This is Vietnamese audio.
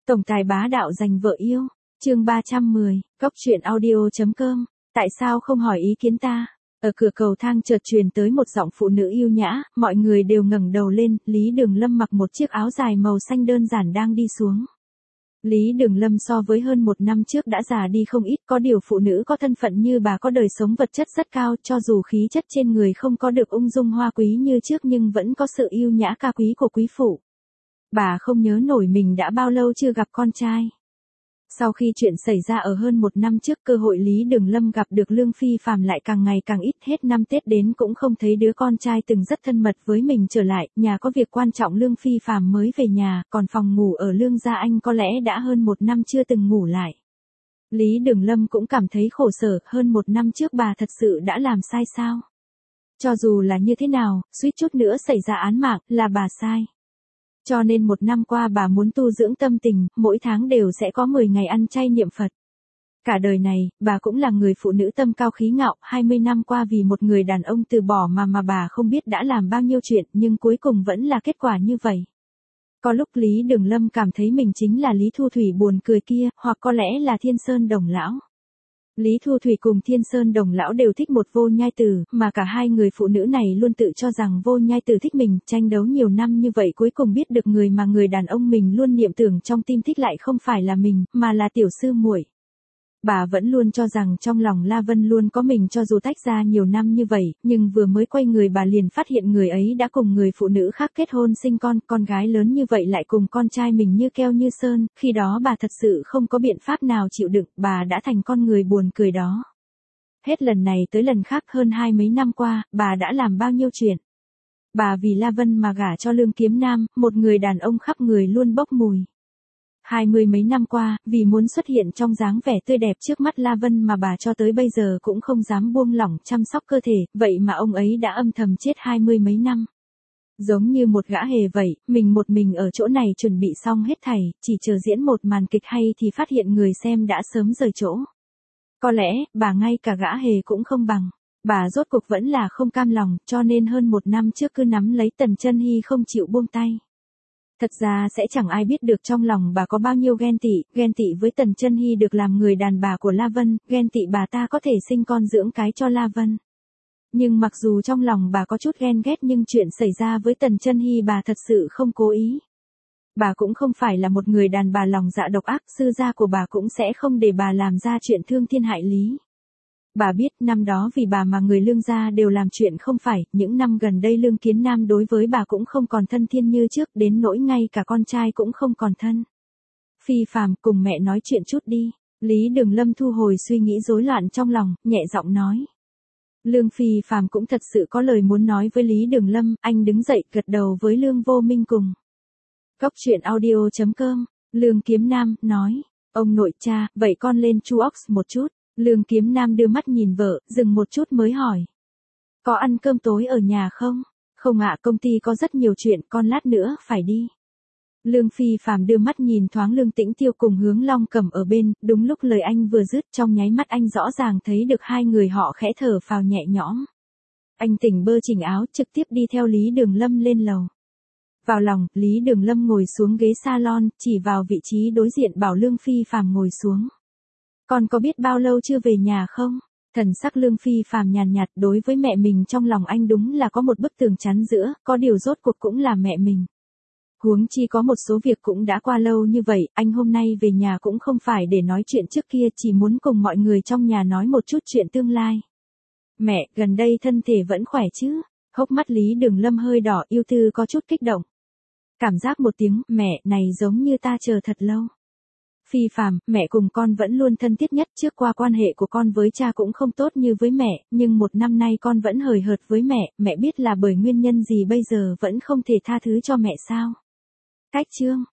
Tổng tài bá đạo giành vợ yêu. Chương 310, Cốc truyện audio.com. Tại sao không hỏi ý kiến ta? Ở cửa cầu thang chợt truyền tới một giọng phụ nữ yêu nhã, mọi người đều ngẩng đầu lên, Lý Đường Lâm mặc một chiếc áo dài màu xanh đơn giản đang đi xuống. Lý Đường Lâm so với hơn một năm trước đã già đi không ít, có điều phụ nữ có thân phận như bà có đời sống vật chất rất cao, cho dù khí chất trên người không có được ung dung hoa quý như trước nhưng vẫn có sự yêu nhã cao quý của quý phụ. Bà không nhớ nổi mình đã bao lâu chưa gặp con trai. Sau khi chuyện xảy ra ở hơn một năm trước, cơ hội Lý Đường Lâm gặp được Lương Phi Phàm lại càng ngày càng ít, hết năm Tết đến cũng không thấy đứa con trai từng rất thân mật với mình trở lại, nhà có việc quan trọng Lương Phi Phàm mới về nhà, còn phòng ngủ ở Lương gia anh có lẽ đã hơn một năm chưa từng ngủ lại. Lý Đường Lâm cũng cảm thấy khổ sở, hơn một năm trước bà thật sự đã làm sai sao? Cho dù là như thế nào, suýt chút nữa xảy ra án mạng, là bà sai. Cho nên một năm qua bà muốn tu dưỡng tâm tình, mỗi tháng đều sẽ có 10 ngày ăn chay niệm Phật. Cả đời này, bà cũng là người phụ nữ tâm cao khí ngạo, 20 năm qua vì một người đàn ông từ bỏ mà bà không biết đã làm bao nhiêu chuyện, nhưng cuối cùng vẫn là kết quả như vậy. Có lúc Lý Đường Lâm cảm thấy mình chính là Lý Thu Thủy buồn cười kia, hoặc có lẽ là Thiên Sơn Đồng Lão. Lý Thu Thủy cùng Thiên Sơn Đồng Lão đều thích một Vô Nhai Tử, mà cả hai người phụ nữ này luôn tự cho rằng Vô Nhai Tử thích mình, tranh đấu nhiều năm như vậy cuối cùng biết được người mà người đàn ông mình luôn niệm tưởng trong tim thích lại không phải là mình, mà là tiểu sư muội. Bà vẫn luôn cho rằng trong lòng La Vân luôn có mình cho dù tách ra nhiều năm như vậy, nhưng vừa mới quay người bà liền phát hiện người ấy đã cùng người phụ nữ khác kết hôn sinh con gái lớn như vậy lại cùng con trai mình như keo như sơn, khi đó bà thật sự không có biện pháp nào chịu đựng, bà đã thành con người buồn cười đó. Hết lần này tới lần khác hơn 20 mấy năm qua, bà đã làm bao nhiêu chuyện. Bà vì La Vân mà gả cho Lương Kiếm Nam, một người đàn ông khắp người luôn bốc mùi. 20 mấy năm qua, vì muốn xuất hiện trong dáng vẻ tươi đẹp trước mắt La Vân mà bà cho tới bây giờ cũng không dám buông lỏng chăm sóc cơ thể, vậy mà ông ấy đã âm thầm chết 20 mấy năm. Giống như một gã hề vậy, một mình ở chỗ này chuẩn bị xong hết thảy, chỉ chờ diễn một màn kịch hay thì phát hiện người xem đã sớm rời chỗ. Có lẽ, bà ngay cả gã hề cũng không bằng. Bà rốt cuộc vẫn là không cam lòng, cho nên hơn một năm trước cứ nắm lấy Tần Chân Hy không chịu buông tay. Thật ra sẽ chẳng ai biết được trong lòng bà có bao nhiêu ghen tị với Tần Chân Hy được làm người đàn bà của La Vân, ghen tị bà ta có thể sinh con dưỡng cái cho La Vân. Nhưng mặc dù trong lòng bà có chút ghen ghét nhưng chuyện xảy ra với Tần Chân Hy bà thật sự không cố ý. Bà cũng không phải là một người đàn bà lòng dạ độc ác, sư gia của bà cũng sẽ không để bà làm ra chuyện thương thiên hại lý. Bà biết năm đó vì bà mà người Lương gia đều làm chuyện không phải, những năm gần đây Lương Kiến Nam đối với bà cũng không còn thân thiên như trước, đến nỗi ngay cả con trai cũng không còn thân. Phi Phàm, cùng mẹ nói chuyện chút đi. Lý Đường Lâm thu hồi suy nghĩ rối loạn trong lòng, nhẹ giọng nói. Lương Phi Phàm cũng thật sự có lời muốn nói với Lý Đường Lâm, anh đứng dậy gật đầu với Lương Vô Minh cùng. Cốc truyện audio.com, Lương Kiếm Nam, nói. Ông nội cha, vậy con lên Chu Ox một chút. Lương Kiếm Nam đưa mắt nhìn vợ, dừng một chút mới hỏi. Có ăn cơm tối ở nhà không? Không ạ, công ty có rất nhiều chuyện, con lát nữa phải đi. Lương Phi Phàm đưa mắt nhìn thoáng Lương Tĩnh Tiêu cùng Hướng Long Cẩm ở bên, đúng lúc lời anh vừa dứt trong nháy mắt anh rõ ràng thấy được hai người họ khẽ thở phào nhẹ nhõm. Anh tỉnh bơ chỉnh áo trực tiếp đi theo Lý Đường Lâm lên lầu. Vào lòng, Lý Đường Lâm ngồi xuống ghế salon, chỉ vào vị trí đối diện bảo Lương Phi Phàm ngồi xuống. Con có biết bao lâu chưa về nhà không? Thần sắc Lương Phi Phàm nhàn nhạt, đối với mẹ mình trong lòng anh đúng là có một bức tường chắn giữa, có điều rốt cuộc cũng là mẹ mình. Huống chi có một số việc cũng đã qua lâu như vậy, anh hôm nay về nhà cũng không phải để nói chuyện trước kia, chỉ muốn cùng mọi người trong nhà nói một chút chuyện tương lai. Mẹ, gần đây thân thể vẫn khỏe chứ? Hốc mắt Lý Đường Lâm hơi đỏ, yêu tư có chút kích động. Cảm giác một tiếng, mẹ, này giống như ta chờ thật lâu. Phi Phàm, mẹ cùng con vẫn luôn thân thiết nhất, trước qua quan hệ của con với cha cũng không tốt như với mẹ, nhưng một năm nay con vẫn hời hợt với mẹ biết là bởi nguyên nhân gì bây giờ vẫn không thể tha thứ cho mẹ sao? Cách chương